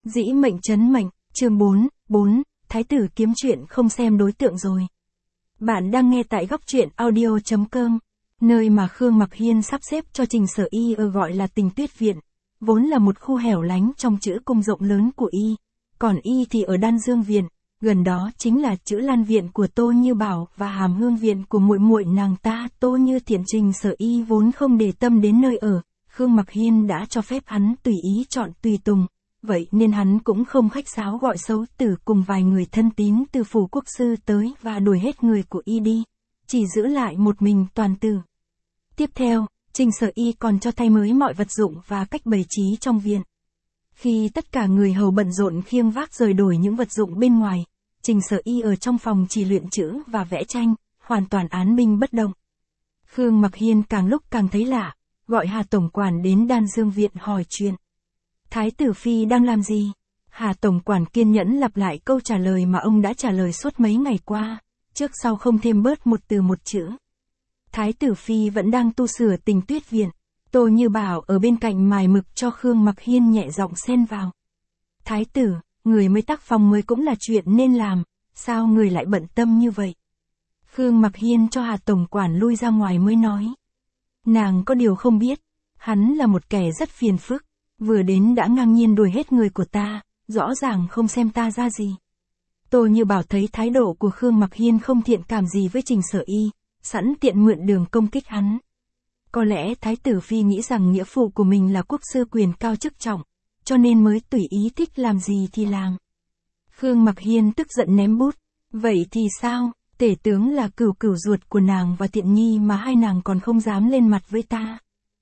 Dĩ mệnh trấn mệnh, chương 4, Thái tử kiếm chuyện không xem đối tượng rồi. Bạn đang nghe tại góc truyện audio.com, nơi mà Khương Mặc Hiên sắp xếp cho Trình Sở Y gọi là Tình Tuyết Viện, vốn là một khu hẻo lánh trong chữ cung rộng lớn của Y, còn Y thì ở Đan Dương Viện, gần đó chính là chữ Lan Viện của Tô Như Bảo và Hàm Hương Viện của muội muội nàng ta Tô Như Thiện. Trình Sở Y vốn không để tâm đến nơi ở, Khương Mặc Hiên đã cho phép hắn tùy ý chọn tùy tùng. Vậy nên hắn cũng không khách sáo gọi Xấu Tử cùng vài người thân tín từ phủ quốc sư tới và đuổi hết người của Y đi, chỉ giữ lại một mình Toàn Tử. Tiếp theo, Trình Sở Y còn cho thay mới mọi vật dụng và cách bày trí trong viện. Khi tất cả người hầu bận rộn khiêng vác rời đổi những vật dụng bên ngoài, Trình Sở Y ở trong phòng chỉ luyện chữ và vẽ tranh, hoàn toàn án binh bất động. Khương Mặc Hiên càng lúc càng thấy lạ, gọi Hà Tổng Quản đến Đan Dương Viện hỏi chuyện. Thái tử Phi đang làm gì? Hà Tổng Quản kiên nhẫn lặp lại câu trả lời mà ông đã trả lời suốt mấy ngày qua, trước sau không thêm bớt một từ một chữ. Thái tử Phi vẫn đang tu sửa Tình Tuyết Viện. Tô Như Bảo ở bên cạnh mài mực cho Khương Mặc Hiên nhẹ giọng xen vào. Thái tử, người mới tác phong mới cũng là chuyện nên làm, sao người lại bận tâm như vậy? Khương Mặc Hiên cho Hà Tổng Quản lui ra ngoài mới nói. Nàng có điều không biết, hắn là một kẻ rất phiền phức. Vừa đến đã ngang nhiên đuổi hết người của ta, rõ ràng không xem ta ra gì. Tô Như Bảo thấy thái độ của Khương Mặc Hiên không thiện cảm gì với Trình Sở Y, sẵn tiện mượn đường công kích hắn. Có lẽ Thái tử Phi nghĩ rằng nghĩa phụ của mình là quốc sư quyền cao chức trọng, cho nên mới tùy ý thích làm gì thì làm. Khương Mặc Hiên tức giận ném bút. Vậy thì sao, tể tướng là cửu cửu ruột của nàng và Thiện Nhi mà hai nàng còn không dám lên mặt với ta.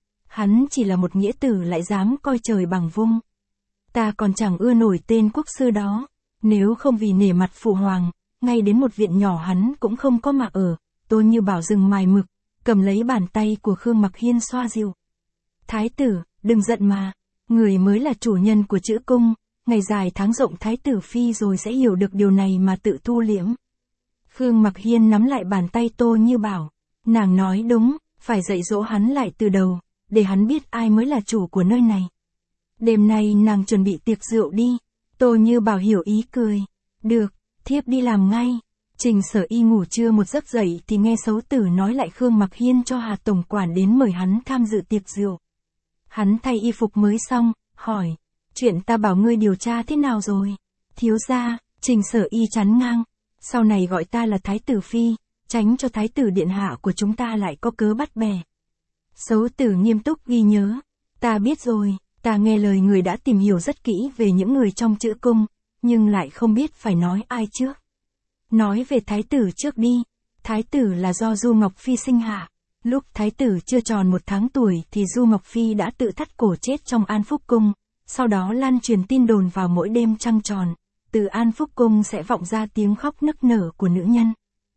Hắn chỉ là một nghĩa tử lại dám coi trời bằng vung. Ta còn chẳng ưa nổi tên quốc sư đó, nếu không vì nể mặt phụ hoàng, ngay đến một viện nhỏ hắn cũng không có mà ở. Tô Như Bảo dừng mài mực, cầm lấy bàn tay của Khương Mặc Hiên xoa dịu. Thái tử, đừng giận mà, người mới là chủ nhân của chữ cung, ngày dài tháng rộng Thái tử Phi rồi sẽ hiểu được điều này mà tự thu liễm. Khương Mặc Hiên nắm lại bàn tay Tô Như Bảo, nàng nói đúng, phải dạy dỗ hắn lại từ đầu, để hắn biết ai mới là chủ của nơi này. Đêm nay nàng chuẩn bị tiệc rượu đi. Tô Như Bảo hiểu ý cười. Được, thiếp đi làm ngay. Trình Sở Y ngủ trưa một giấc dậy thì nghe Xấu Tử nói lại Khương Mặc Hiên cho Hà Tổng Quản đến mời hắn tham dự tiệc rượu. Hắn thay y phục mới xong, hỏi, chuyện ta bảo ngươi điều tra thế nào rồi? Thiếu gia, Trình Sở Y chắn ngang, sau này gọi ta là Thái tử Phi, tránh cho Thái tử điện hạ của chúng ta lại có cớ bắt bè. Xấu Tử nghiêm túc ghi nhớ. Ta biết rồi, ta nghe lời người đã tìm hiểu rất kỹ về những người trong chữ cung, nhưng lại không biết phải nói ai trước. Nói về Thái tử trước đi. Thái tử là do Du Ngọc Phi sinh hạ. Lúc Thái tử chưa tròn 1 tháng tuổi thì Du Ngọc Phi đã tự thắt cổ chết trong An Phúc Cung, sau đó lan truyền tin đồn vào mỗi đêm trăng tròn, từ An Phúc Cung sẽ vọng ra tiếng khóc nức nở của nữ nhân.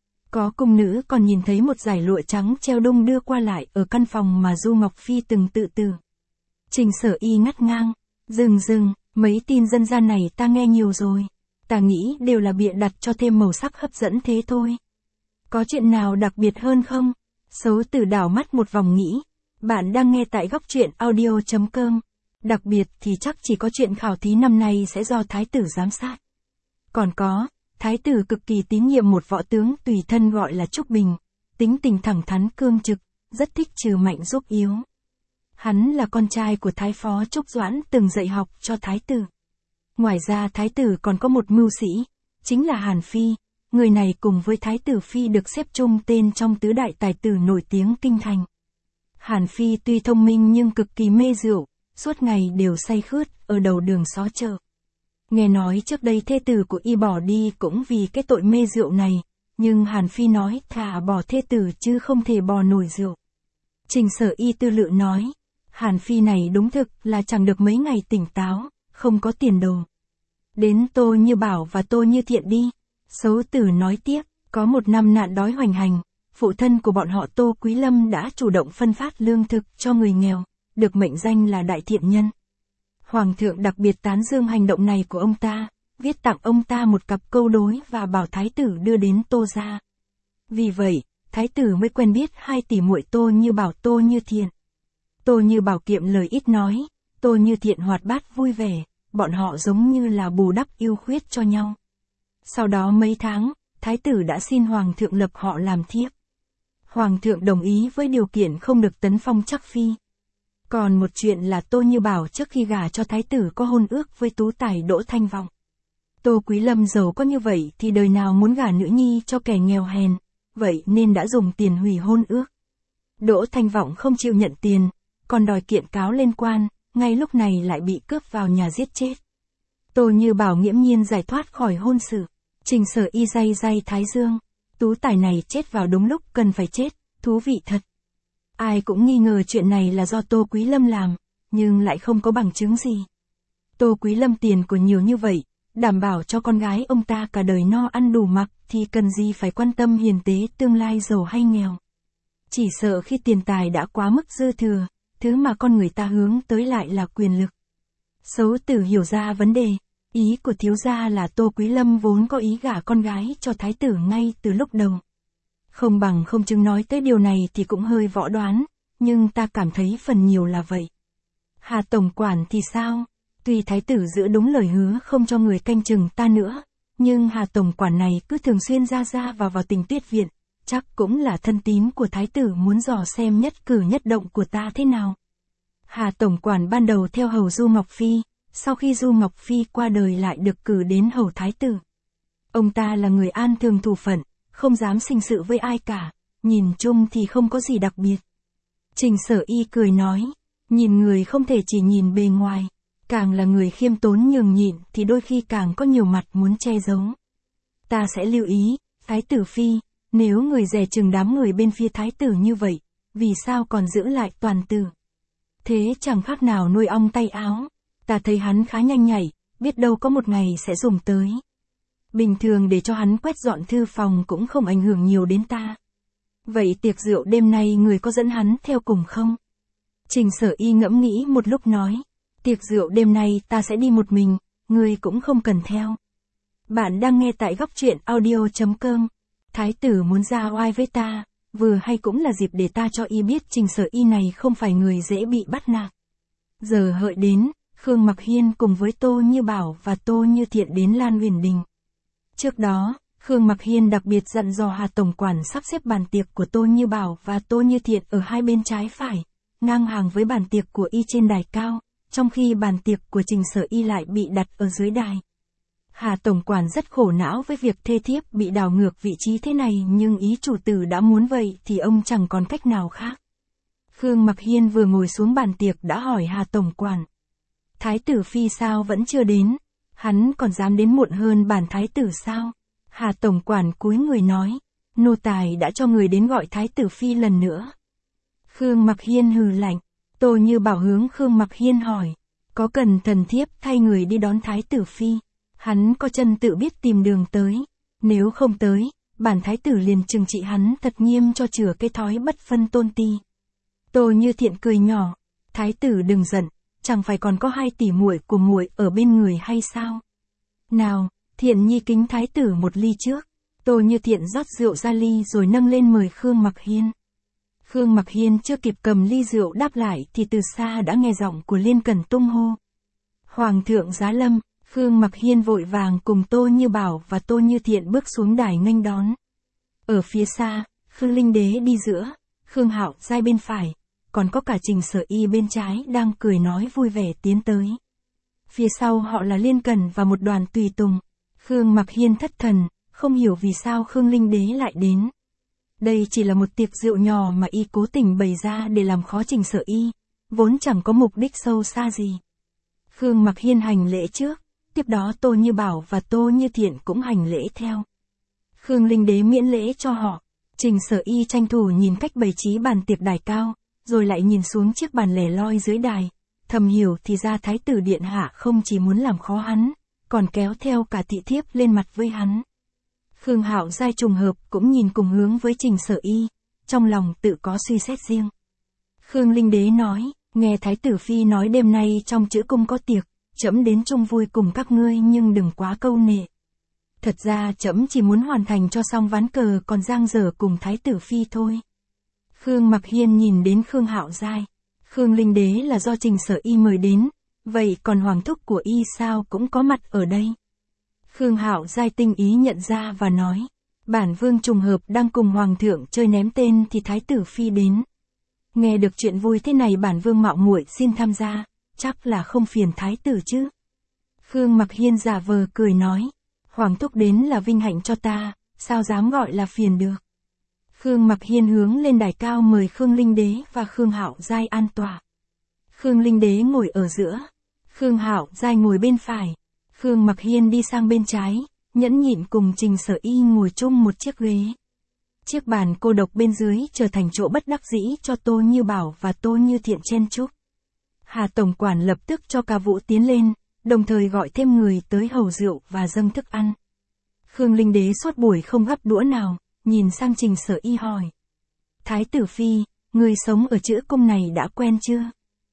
Có cung nữ còn nhìn thấy một dải lụa trắng treo đung đưa qua lại ở căn phòng mà Du Ngọc Phi từng tự tử. Trình Sở Y ngắt ngang. Dừng, mấy tin dân gian này ta nghe nhiều rồi. Ta nghĩ đều là bịa đặt cho thêm màu sắc hấp dẫn thế thôi. Có chuyện nào đặc biệt hơn không? Xấu Tử đảo mắt một vòng nghĩ. Bạn đang nghe tại góc truyện audio.com. Đặc biệt thì chắc chỉ có chuyện khảo thí năm nay sẽ do Thái tử giám sát. Còn có, Thái tử cực kỳ tín nhiệm một võ tướng tùy thân gọi là Trúc Bình, tính tình thẳng thắn cương trực, rất thích trừ mạnh giúp yếu. Hắn là con trai của Thái phó Trúc Doãn từng dạy học cho Thái tử. Ngoài ra Thái tử còn có một mưu sĩ, chính là Hàn Phi, người này cùng với Thái tử Phi được xếp chung tên trong tứ đại tài tử nổi tiếng kinh thành. Hàn Phi tuy thông minh nhưng cực kỳ mê rượu, suốt ngày đều say khướt ở đầu đường xó chợ. Nghe nói trước đây thê tử của y bỏ đi cũng vì cái tội mê rượu này, nhưng Hàn Phi nói thà bỏ thê tử chứ không thể bỏ nổi rượu. Trình Sở Y tư lự nói, Hàn Phi này đúng thực là chẳng được mấy ngày tỉnh táo, không có tiền đồ. Đến Tô Như Bảo và Tô Như Thiện đi. Xấu Tử nói tiếp, có một năm nạn đói hoành hành, phụ thân của bọn họ Tô Quý Lâm đã chủ động phân phát lương thực cho người nghèo, được mệnh danh là đại thiện nhân. Hoàng thượng đặc biệt tán dương hành động này của ông ta, viết tặng ông ta một cặp câu đối và bảo Thái tử đưa đến Tô gia. Vì vậy, Thái tử mới quen biết hai tỷ muội Tô Như Bảo Tô Như Thiện. Tô Như Bảo kiệm lời ít nói, Tô Như Thiện hoạt bát vui vẻ, bọn họ giống như là bù đắp ưu khuyết cho nhau. Sau đó mấy tháng, thái tử đã xin hoàng thượng lập họ làm thiếp. Hoàng thượng đồng ý với điều kiện không được tấn phong chắc phi. Còn một chuyện là Tô Như Bảo trước khi gả cho thái tử có hôn ước với tú tài Đỗ Thanh Vọng. Tô Quý Lâm giàu có như vậy thì đời nào muốn gả nữ nhi cho kẻ nghèo hèn, vậy nên đã dùng tiền hủy hôn ước. Đỗ Thanh Vọng không chịu nhận tiền, còn đòi kiện cáo lên quan, ngay lúc này lại bị cướp vào nhà giết chết. Tô Như Bảo nghiễm nhiên giải thoát khỏi hôn sự. Trình Sở Y day day thái dương, tú tài này chết vào đúng lúc cần phải chết, thú vị thật. Ai cũng nghi ngờ chuyện này là do Tô Quý Lâm làm, nhưng lại không có bằng chứng gì. Tô Quý Lâm tiền của nhiều như vậy, đảm bảo cho con gái ông ta cả đời no ăn đủ mặc thì cần gì phải quan tâm hiền tế tương lai giàu hay nghèo. Chỉ sợ khi tiền tài đã quá mức dư thừa, thứ mà con người ta hướng tới lại là quyền lực. Sấu Tử hiểu ra vấn đề, ý của thiếu gia là Tô Quý Lâm vốn có ý gả con gái cho thái tử ngay từ lúc đầu. Không bằng không chứng nói tới điều này thì cũng hơi võ đoán, nhưng ta cảm thấy phần nhiều là vậy. Hà tổng quản thì sao? Tuy thái tử giữ đúng lời hứa không cho người canh chừng ta nữa, nhưng Hà tổng quản này cứ thường xuyên ra vào Tình Tuyết viện, chắc cũng là thân tín của thái tử muốn dò xem nhất cử nhất động của ta thế nào. Hà tổng quản ban đầu theo hầu Du Ngọc Phi, sau khi Du Ngọc Phi qua đời lại được cử đến hầu thái tử. Ông ta là người an thường thủ phận, không dám sinh sự với ai cả, nhìn chung thì không có gì đặc biệt. Trình Sở Y cười nói, nhìn người không thể chỉ nhìn bề ngoài, càng là người khiêm tốn nhường nhịn thì đôi khi càng có nhiều mặt muốn che giấu. Ta sẽ lưu ý, thái tử phi, nếu người dè chừng đám người bên phía thái tử như vậy, vì sao còn giữ lại toàn tử? Thế chẳng khác nào nuôi ong tay áo, ta thấy hắn khá nhanh nhảy, biết đâu có một ngày sẽ dùng tới. Bình thường để cho hắn quét dọn thư phòng cũng không ảnh hưởng nhiều đến ta. Vậy tiệc rượu đêm nay người có dẫn hắn theo cùng không? Trình Sở Y ngẫm nghĩ một lúc nói, tiệc rượu đêm nay ta sẽ đi một mình, người cũng không cần theo. Bạn đang nghe tại góc truyện audio.com. Thái tử muốn ra oai với ta, vừa hay cũng là dịp để ta cho y biết Trình Sở Y này không phải người dễ bị bắt nạt. Giờ hợi đến, Khương Mặc Hiên cùng với Tô Như Bảo và Tô Như Thiện đến Lan Uyển Đình. Trước đó, Khương Mặc Hiên đặc biệt dặn dò Hà tổng quản sắp xếp bàn tiệc của Tô Như Bảo và Tô Như Thiện ở hai bên trái phải, ngang hàng với bàn tiệc của y trên đài cao, trong khi bàn tiệc của Trình Sở Y lại bị đặt ở dưới đài. Hà tổng quản rất khổ não với việc thê thiếp bị đảo ngược vị trí thế này, nhưng ý chủ tử đã muốn vậy thì ông chẳng còn cách nào khác. Khương Mặc Hiên vừa ngồi xuống bàn tiệc đã hỏi Hà tổng quản, thái tử phi sao vẫn chưa đến? Hắn còn dám đến muộn hơn bản thái tử sao? Hà tổng quản cúi người nói, nô tài đã cho người đến gọi thái tử phi lần nữa. Khương Mặc Hiên hừ lạnh. Tô Như Bảo hướng Khương Mặc Hiên hỏi, có cần thần thiếp thay người đi đón thái tử phi? Hắn có chân tự biết tìm đường tới, nếu không tới, bản thái tử liền trừng trị hắn thật nghiêm cho chừa cái thói bất phân tôn ti. Tô Như Thiện cười nhỏ, thái tử đừng giận, chẳng phải còn có 2 tỷ muội của muội ở bên người hay sao? Nào, Thiện nhi kính thái tử một ly trước. Tô Như Thiện rót rượu ra ly rồi nâng lên mời Khương Mặc Hiên. Khương Mặc Hiên chưa kịp cầm ly rượu đáp lại thì từ xa đã nghe giọng của Liên Cẩn tung hô. Hoàng thượng giá lâm. Khương Mặc Hiên vội vàng cùng Tô Như Bảo và Tô Như Thiện bước xuống đài nghênh đón. Ở phía xa, Khương Linh Đế đi giữa, Khương Hạo giai bên phải, còn có cả Trình Sở Y bên trái đang cười nói vui vẻ tiến tới. Phía sau họ là Liên Cẩn và một đoàn tùy tùng. Khương Mặc Hiên thất thần, không hiểu vì sao Khương Linh Đế lại đến. Đây chỉ là một tiệc rượu nhỏ mà y cố tình bày ra để làm khó Trình Sở Y, vốn chẳng có mục đích sâu xa gì. Khương Mặc Hiên hành lễ trước, tiếp đó Tô Như Bảo và Tô Như Thiện cũng hành lễ theo. Khương Linh Đế miễn lễ cho họ. Trình Sở Y tranh thủ nhìn cách bày trí bàn tiệc đài cao, rồi lại nhìn xuống chiếc bàn lẻ loi dưới đài, thầm hiểu thì ra thái tử điện hạ không chỉ muốn làm khó hắn, còn kéo theo cả thị thiếp lên mặt với hắn. Khương Hạo giai trùng hợp cũng nhìn cùng hướng với Trình Sở Y, trong lòng tự có suy xét riêng. Khương Linh Đế nói, nghe thái tử phi nói đêm nay trong chữ cung có tiệc, trẫm đến chung vui cùng các ngươi nhưng đừng quá câu nệ. Thật ra trẫm chỉ muốn hoàn thành cho xong ván cờ còn dang dở cùng thái tử phi thôi. Khương Mặc Hiên nhìn đến Khương Hạo giai. Khương Linh Đế là do Trình Sở Y mời đến, vậy còn hoàng thúc của y sao cũng có mặt ở đây? Khương Hạo Giai tinh ý nhận ra và nói, bản vương trùng hợp đang cùng hoàng thượng chơi ném tên thì thái tử phi đến. Nghe được chuyện vui thế này bản vương mạo muội xin tham gia, chắc là không phiền thái tử chứ? Khương Mặc Hiên giả vờ cười nói, hoàng thúc đến là vinh hạnh cho ta, sao dám gọi là phiền được. Khương Mặc Hiên hướng lên đài cao mời Khương Linh Đế và Khương Hạo Giai an tọa. Khương Linh Đế ngồi ở giữa, Khương Hạo Giai ngồi bên phải, Khương Mặc Hiên đi sang bên trái, nhẫn nhịn cùng Trình Sở Y ngồi chung một chiếc ghế. Chiếc bàn cô độc bên dưới trở thành chỗ bất đắc dĩ cho Tô Như Bảo và Tô Như Thiện chen chúc. Hà tổng quản lập tức cho Ca Vũ tiến lên, đồng thời gọi thêm người tới hầu rượu và dâng thức ăn. Khương Linh Đế suốt buổi không gắp đũa nào, nhìn sang Trình Sở Y hỏi. Thái tử phi, người sống ở chữ cung này đã quen chưa?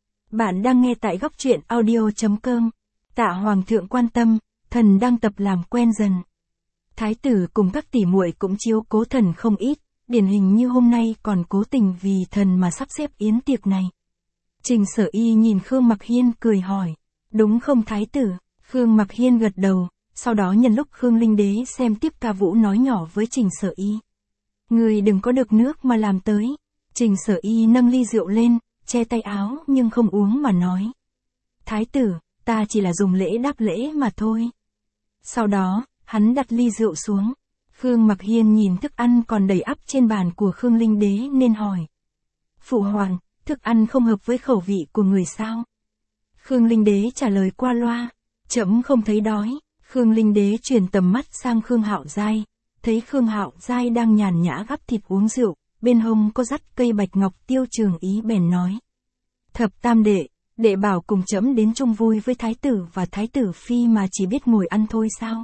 Bạn đang nghe tại góc truyện audio.com. Tạ hoàng thượng quan tâm, thần đang tập làm quen dần. Thái tử cùng các tỷ muội cũng chiếu cố thần không ít, điển hình như hôm nay còn cố tình vì thần mà sắp xếp yến tiệc này. Trình Sở Y nhìn Khương Mặc Hiên cười hỏi, đúng không thái tử? Khương Mặc Hiên gật đầu, sau đó nhân lúc Khương Linh Đế xem tiếp Ca Vũ nói nhỏ với Trình Sở Y. Người đừng có được nước mà làm tới. Trình Sở Y nâng ly rượu lên, che tay áo nhưng không uống mà nói. Thái tử, ta chỉ là dùng lễ đáp lễ mà thôi. Sau đó, hắn đặt ly rượu xuống. Khương Mặc Hiên nhìn thức ăn còn đầy ắp trên bàn của Khương Linh Đế nên hỏi. Phụ hoàng, thức ăn không hợp với khẩu vị của người sao? Khương Linh Đế trả lời qua loa. Trẫm không thấy đói. Khương Linh Đế chuyển tầm mắt sang Khương Hạo Giai. Thấy Khương Hạo Giai đang nhàn nhã gắp thịt uống rượu, bên hông có dắt cây bạch ngọc Tiêu Trường Ý bèn nói. Thập tam đệ, đệ bảo cùng trẫm đến chung vui với thái tử và thái tử phi mà chỉ biết ngồi ăn thôi sao?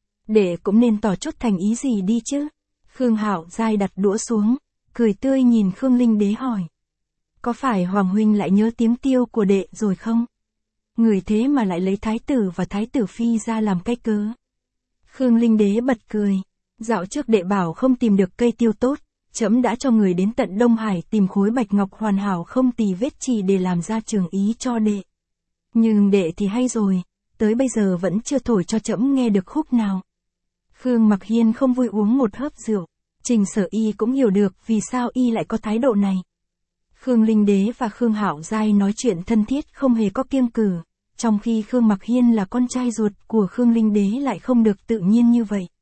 Đệ cũng nên tỏ chút thành ý gì đi chứ? Khương Hạo Giai đặt đũa xuống, cười tươi nhìn Khương Linh Đế hỏi. Có phải Hoàng huynh lại nhớ tiếng tiêu của đệ rồi không? Người thế mà lại lấy thái tử và thái tử phi ra làm cái cớ. Khương Linh Đế bật cười. Dạo trước đệ bảo không tìm được cây tiêu tốt, trẫm đã cho người đến tận Đông Hải tìm khối bạch ngọc hoàn hảo không tì vết chỉ để làm ra Trường Ý cho đệ. Nhưng đệ thì hay rồi, tới bây giờ vẫn chưa thổi cho trẫm nghe được khúc nào. Khương Mặc Hiên không vui uống một hớp rượu, Trình Sở Y cũng hiểu được vì sao y lại có thái độ này. Khương Linh Đế và Khương Hạo Giai nói chuyện thân thiết không hề có kiêng cử, trong khi Khương Mặc Hiên là con trai ruột của Khương Linh Đế lại không được tự nhiên như vậy.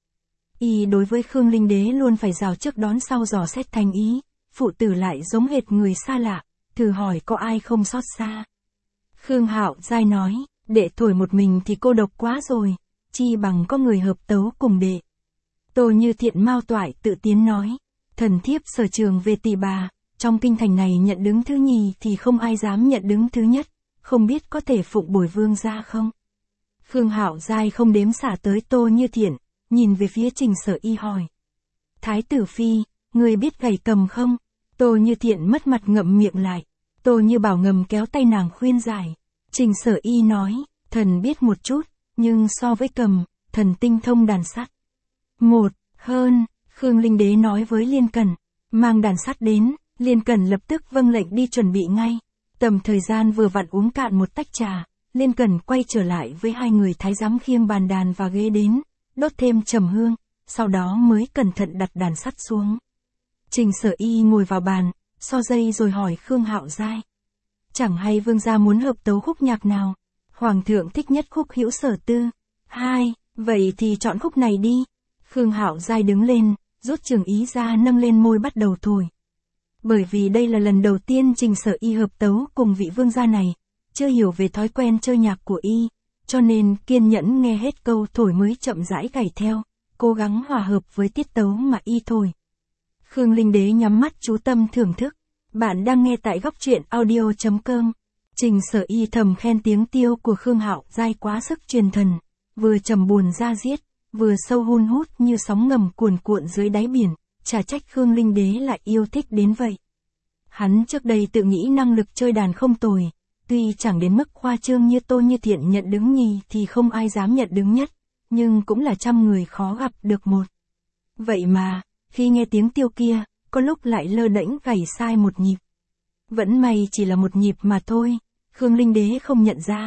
Y đối với Khương Linh Đế luôn phải rào trước đón sau dò xét thành ý, phụ tử lại giống hệt người xa lạ, thử hỏi có ai không xót xa. Khương Hạo Giai nói, đệ thổi một mình thì cô độc quá rồi, chi bằng có người hợp tấu cùng đệ. Tô Như Thiện mao toại tự tiến nói, thần thiếp sở trường về tỷ bà, trong kinh thành này nhận đứng thứ nhì thì không ai dám nhận đứng thứ nhất, không biết có thể phụng bồi vương gia không? Khương Hạo Giai không đếm xả tới Tô Như Thiện, nhìn về phía Trình Sở Y hỏi. Thái tử phi, người biết gảy cầm không? Tô Như Thiện mất mặt ngậm miệng lại. Tô Như Bảo ngầm kéo tay nàng khuyên giải. Trình Sở Y nói, thần biết một chút, nhưng so với cầm, thần tinh thông đàn sắt. Một, hơn, Khương Linh Đế nói với Liên Cẩn, mang đàn sắt đến, Liên Cẩn lập tức vâng lệnh đi chuẩn bị ngay. Tầm thời gian vừa vặn uống cạn một tách trà, Liên Cẩn quay trở lại với hai người thái giám khiêng bàn đàn và ghế đến, đốt thêm trầm hương, sau đó mới cẩn thận đặt đàn sắt xuống. Trình Sở Y ngồi vào bàn, so dây rồi hỏi Khương Hạo Giai. Chẳng hay vương gia muốn hợp tấu khúc nhạc nào? Hoàng thượng thích nhất khúc Hữu Sở Tư. 2, vậy thì chọn khúc này đi. Khương Hạo Giai đứng lên, rút Trường Ý ra nâng lên môi bắt đầu thổi. Bởi vì đây là lần đầu tiên Trình Sở Y hợp tấu cùng vị vương gia này, chưa hiểu về thói quen chơi nhạc của y, cho nên kiên nhẫn nghe hết câu thổi mới chậm rãi gảy theo, cố gắng hòa hợp với tiết tấu mà y thổi. Khương Linh Đế nhắm mắt chú tâm thưởng thức. Bạn đang nghe tại góc truyện audio.com. Trình Sở Y thầm khen tiếng tiêu của Khương Hạo Giai quá sức truyền thần, vừa trầm buồn ra diết, vừa sâu hun hút như sóng ngầm cuồn cuộn dưới đáy biển, chả trách Khương Linh Đế lại yêu thích đến vậy. Hắn trước đây tự nghĩ năng lực chơi đàn không tồi, tuy chẳng đến mức khoa trương như Tô Như Thiện nhận đứng nhì thì không ai dám nhận đứng nhất, nhưng cũng là trăm người khó gặp được một. Vậy mà, khi nghe tiếng tiêu kia, có lúc lại lơ đễnh gảy sai một nhịp. Vẫn may chỉ là một nhịp mà thôi, Khương Linh Đế không nhận ra,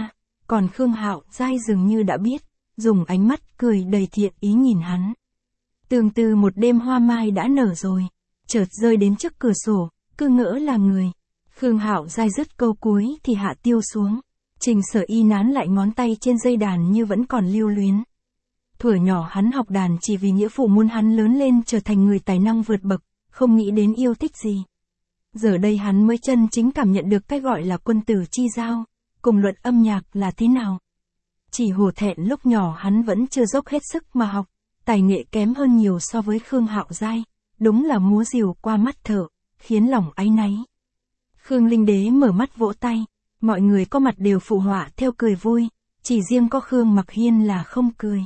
còn Khương Hạo Giai dường như đã biết, dùng ánh mắt cười đầy thiện ý nhìn hắn. Tương tự một đêm hoa mai đã nở rồi, chợt rơi đến trước cửa sổ, cứ ngỡ là người. Khương Hạo Giai dứt câu cuối thì hạ tiêu xuống. Trình Sở Y nán lại ngón tay trên dây đàn như vẫn còn lưu luyến. Thuở nhỏ hắn học đàn chỉ vì nghĩa phụ muốn hắn lớn lên trở thành người tài năng vượt bậc, không nghĩ đến yêu thích gì. Giờ đây hắn mới chân chính cảm nhận được cái gọi là quân tử chi giao, cùng luật âm nhạc là thế nào. Chỉ hổ thẹn lúc nhỏ hắn vẫn chưa dốc hết sức mà học, tài nghệ kém hơn nhiều so với Khương Hạo Giai, đúng là múa rìu qua mắt thợ, khiến lòng áy náy. Khương Linh Đế mở mắt vỗ tay, mọi người có mặt đều phụ họa theo cười vui, chỉ riêng có Khương Mặc Hiên là không cười.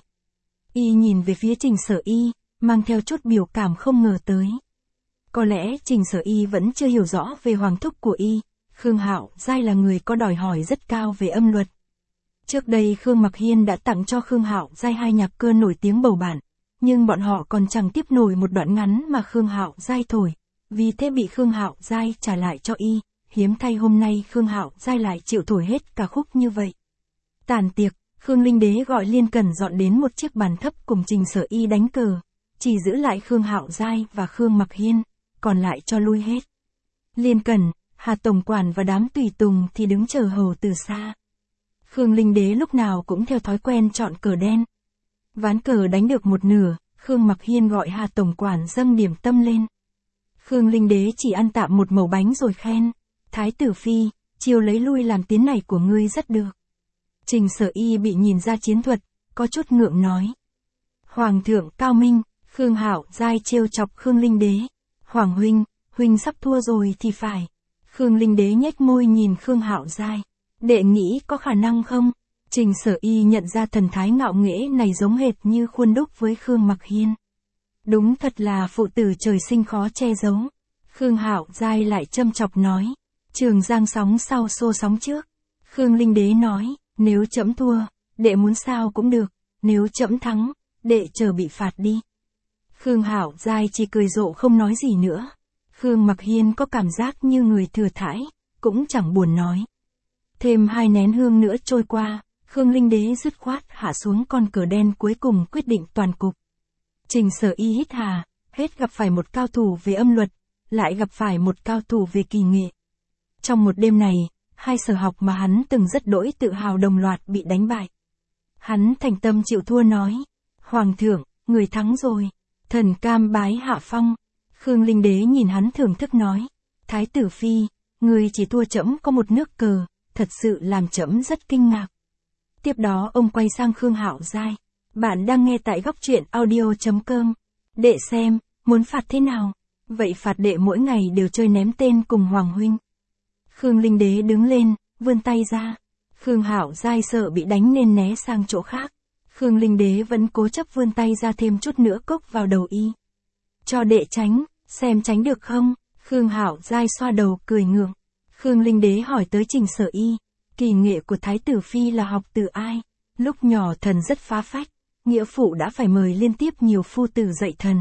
Y nhìn về phía Trình Sở Y, mang theo chút biểu cảm không ngờ tới. Có lẽ Trình Sở Y vẫn chưa hiểu rõ về hoàng thúc của Y, Khương Hạo Giai là người có đòi hỏi rất cao về âm luật. Trước đây Khương Mặc Hiên đã tặng cho Khương Hạo Giai 2 nhạc cơ nổi tiếng bầu bản, nhưng bọn họ còn chẳng tiếp nổi một đoạn ngắn mà Khương Hạo Giai thổi, vì thế bị Khương Hạo Giai trả lại cho Y, hiếm thay hôm nay Khương Hạo Giai lại chịu thổi hết cả khúc như vậy. Tàn tiệc, Khương Linh Đế gọi Liên Cẩn dọn đến một chiếc bàn thấp cùng Trình Sở Y đánh cờ, chỉ giữ lại Khương Hạo Giai và Khương Mặc Hiên, còn lại cho lui hết. Liên Cẩn, Hà Tổng Quản và đám tùy tùng thì đứng chờ hầu từ xa. Khương Linh Đế lúc nào cũng theo thói quen chọn cờ đen. Ván cờ đánh được một nửa, Khương Mặc Hiên gọi Hà Tổng Quản dâng điểm tâm lên. Khương Linh Đế chỉ ăn tạm một mẩu bánh rồi khen, Thái tử Phi, chiều lấy lui làm tiến này của ngươi rất được. Trình Sở Y bị nhìn ra chiến thuật, có chút ngượng nói. Hoàng thượng cao minh, Khương Hạo Giai trêu chọc Khương Linh Đế. Hoàng huynh sắp thua rồi thì phải. Khương Linh Đế nhếch môi nhìn Khương Hạo Giai. Đệ nghĩ có khả năng không? Trình Sở Y nhận ra thần thái ngạo nghễ này giống hệt như khuôn đúc với Khương Mặc Hiên. Đúng thật là phụ tử trời sinh khó che giấu. Khương Hạo Giai lại châm chọc nói. Trường giang sóng sau xô sóng trước. Khương Linh Đế nói, nếu trẫm thua, đệ muốn sao cũng được, nếu trẫm thắng, đệ chờ bị phạt đi. Khương Hạo Giai chỉ cười rộ không nói gì nữa. Khương Mặc Hiên có cảm giác như người thừa thãi, cũng chẳng buồn nói. Thêm 2 nén hương nữa trôi qua, Khương Linh Đế dứt khoát hạ xuống con cờ đen cuối cùng quyết định toàn cục. Trình Sở Y hít hà, hết gặp phải một cao thủ về âm luật, lại gặp phải một cao thủ về kỳ nghệ. Trong một đêm này, 2 sở học mà hắn từng rất đỗi tự hào đồng loạt bị đánh bại. Hắn thành tâm chịu thua nói, Hoàng thượng, người thắng rồi, thần cam bái hạ phong. Khương Linh Đế nhìn hắn thưởng thức nói, Thái tử Phi, người chỉ thua trẫm có một nước cờ, thật sự làm trẫm rất kinh ngạc. Tiếp đó ông quay sang Khương Hạo Giai, bạn đang nghe tại góc truyện audio.com. Đệ xem, muốn phạt thế nào? Vậy phạt đệ mỗi ngày đều chơi ném tên cùng Hoàng huynh. Khương Linh Đế đứng lên, vươn tay ra. Khương Hạo Giai sợ bị đánh nên né sang chỗ khác. Khương Linh Đế vẫn cố chấp vươn tay ra thêm chút nữa cốc vào đầu Y. Cho đệ tránh, xem tránh được không? Khương Hạo Giai xoa đầu cười ngượng. Khương Linh Đế hỏi tới Trình Sở Y, kỳ nghệ của Thái tử Phi là học từ ai? Lúc nhỏ thần rất phá phách, nghĩa phụ đã phải mời liên tiếp nhiều phu tử dạy thần.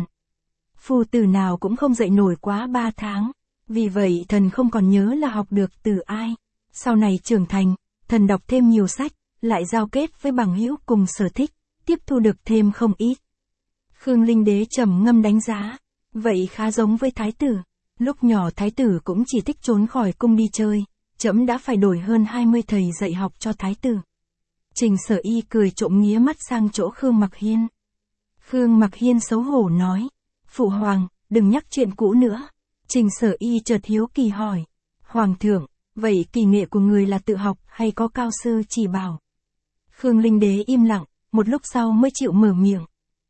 Phu tử nào cũng không dạy nổi quá 3 tháng, vì vậy thần không còn nhớ là học được từ ai. Sau này trưởng thành, thần đọc thêm nhiều sách, lại giao kết với bằng hữu cùng sở thích, tiếp thu được thêm không ít. Khương Linh Đế trầm ngâm đánh giá, vậy khá giống với thái tử. Lúc nhỏ thái tử cũng chỉ thích trốn khỏi cung đi chơi, trẫm đã phải đổi hơn 20 thầy dạy học cho thái tử. Trình Sở Y cười trộm nghía mắt sang chỗ Khương Mặc Hiên. Khương Mặc Hiên xấu hổ nói, Phụ Hoàng, đừng nhắc chuyện cũ nữa. Trình Sở Y chợt hiếu kỳ hỏi, Hoàng thượng, vậy kỳ nghệ của người là tự học hay có cao sư chỉ bảo? Khương Linh Đế im lặng, một lúc sau mới chịu mở miệng.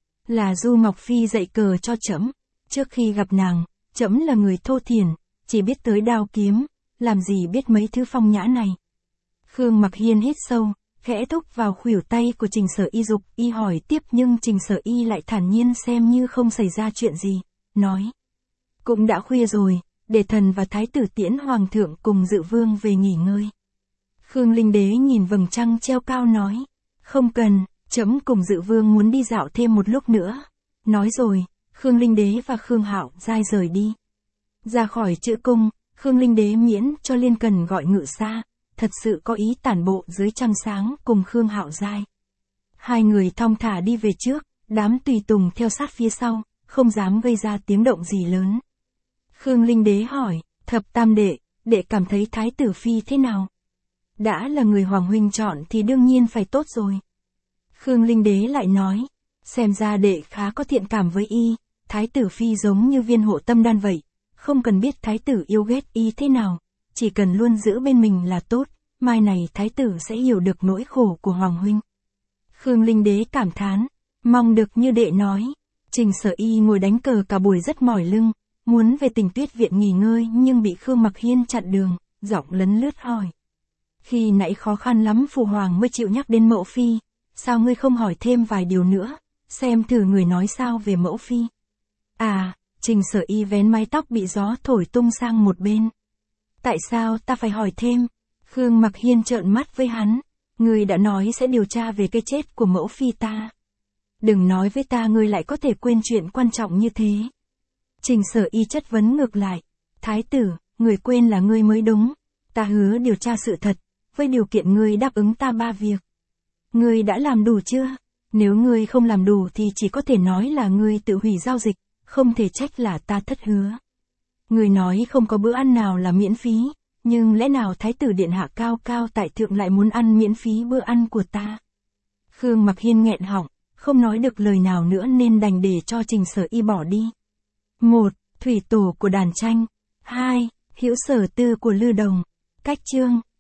Là Du Ngọc Phi dạy cờ cho trẫm. Trước khi gặp nàng, trẫm là người thô thiển, chỉ biết tới đao kiếm, làm gì biết mấy thứ phong nhã này. Khương Mặc Hiên hít sâu, khẽ thúc vào khuỷu tay của Trình Sở Y dục Y hỏi tiếp, nhưng Trình Sở Y lại thản nhiên xem như không xảy ra chuyện gì, nói. Cũng đã khuya rồi, để thần và thái tử tiễn hoàng thượng cùng dự vương về nghỉ ngơi. Khương Linh Đế nhìn vầng trăng treo cao nói, không cần, trẫm cùng dự vương muốn đi dạo thêm một lúc nữa. Nói rồi, Khương Linh Đế và Khương Hạo Giai rời đi. Ra khỏi chữ cung, Khương Linh Đế miễn cho Liên Cần gọi ngự xa, thật sự có ý tản bộ dưới trăng sáng cùng Khương Hạo Giai. Hai người thong thả đi về trước, đám tùy tùng theo sát phía sau, không dám gây ra tiếng động gì lớn. Khương Linh Đế hỏi, Thập Tam đệ, đệ cảm thấy Thái tử Phi thế nào? Đã là người Hoàng huynh chọn thì đương nhiên phải tốt rồi. Khương Linh Đế lại nói, xem ra đệ khá có thiện cảm với y, Thái tử Phi giống như viên hộ tâm đan vậy, không cần biết Thái tử yêu ghét y thế nào, chỉ cần luôn giữ bên mình là tốt, mai này Thái tử sẽ hiểu được nỗi khổ của Hoàng huynh. Khương Linh Đế cảm thán, mong được như đệ nói. Trình Sở Y ngồi đánh cờ cả buổi rất mỏi lưng, muốn về Tình Tuyết viện nghỉ ngơi nhưng bị Khương Mặc Hiên chặn đường, giọng lấn lướt hỏi. Khi nãy khó khăn lắm Phụ Hoàng mới chịu nhắc đến Mẫu Phi, sao ngươi không hỏi thêm vài điều nữa, xem thử người nói sao về Mẫu Phi. À, Trình Sở Y vén mái tóc bị gió thổi tung sang một bên. Tại sao ta phải hỏi thêm? Khương Mặc Hiên trợn mắt với hắn, ngươi đã nói sẽ điều tra về cái chết của Mẫu Phi ta. Đừng nói với ta ngươi lại có thể quên chuyện quan trọng như thế. Trình Sở Y chất vấn ngược lại. Thái tử, người quên là ngươi mới đúng. Ta hứa điều tra sự thật, với điều kiện ngươi đáp ứng ta 3 việc. Ngươi đã làm đủ chưa? Nếu ngươi không làm đủ thì chỉ có thể nói là ngươi tự hủy giao dịch, không thể trách là ta thất hứa. Ngươi nói không có bữa ăn nào là miễn phí, nhưng lẽ nào Thái tử điện hạ cao cao tại thượng lại muốn ăn miễn phí bữa ăn của ta? Khương Mặc Hiên nghẹn họng, không nói được lời nào nữa nên đành để cho Trình Sở Y bỏ đi. 1. Thủy tổ của đàn tranh. 2. Hữu Sở Tư của Lư Đồng. Cách chương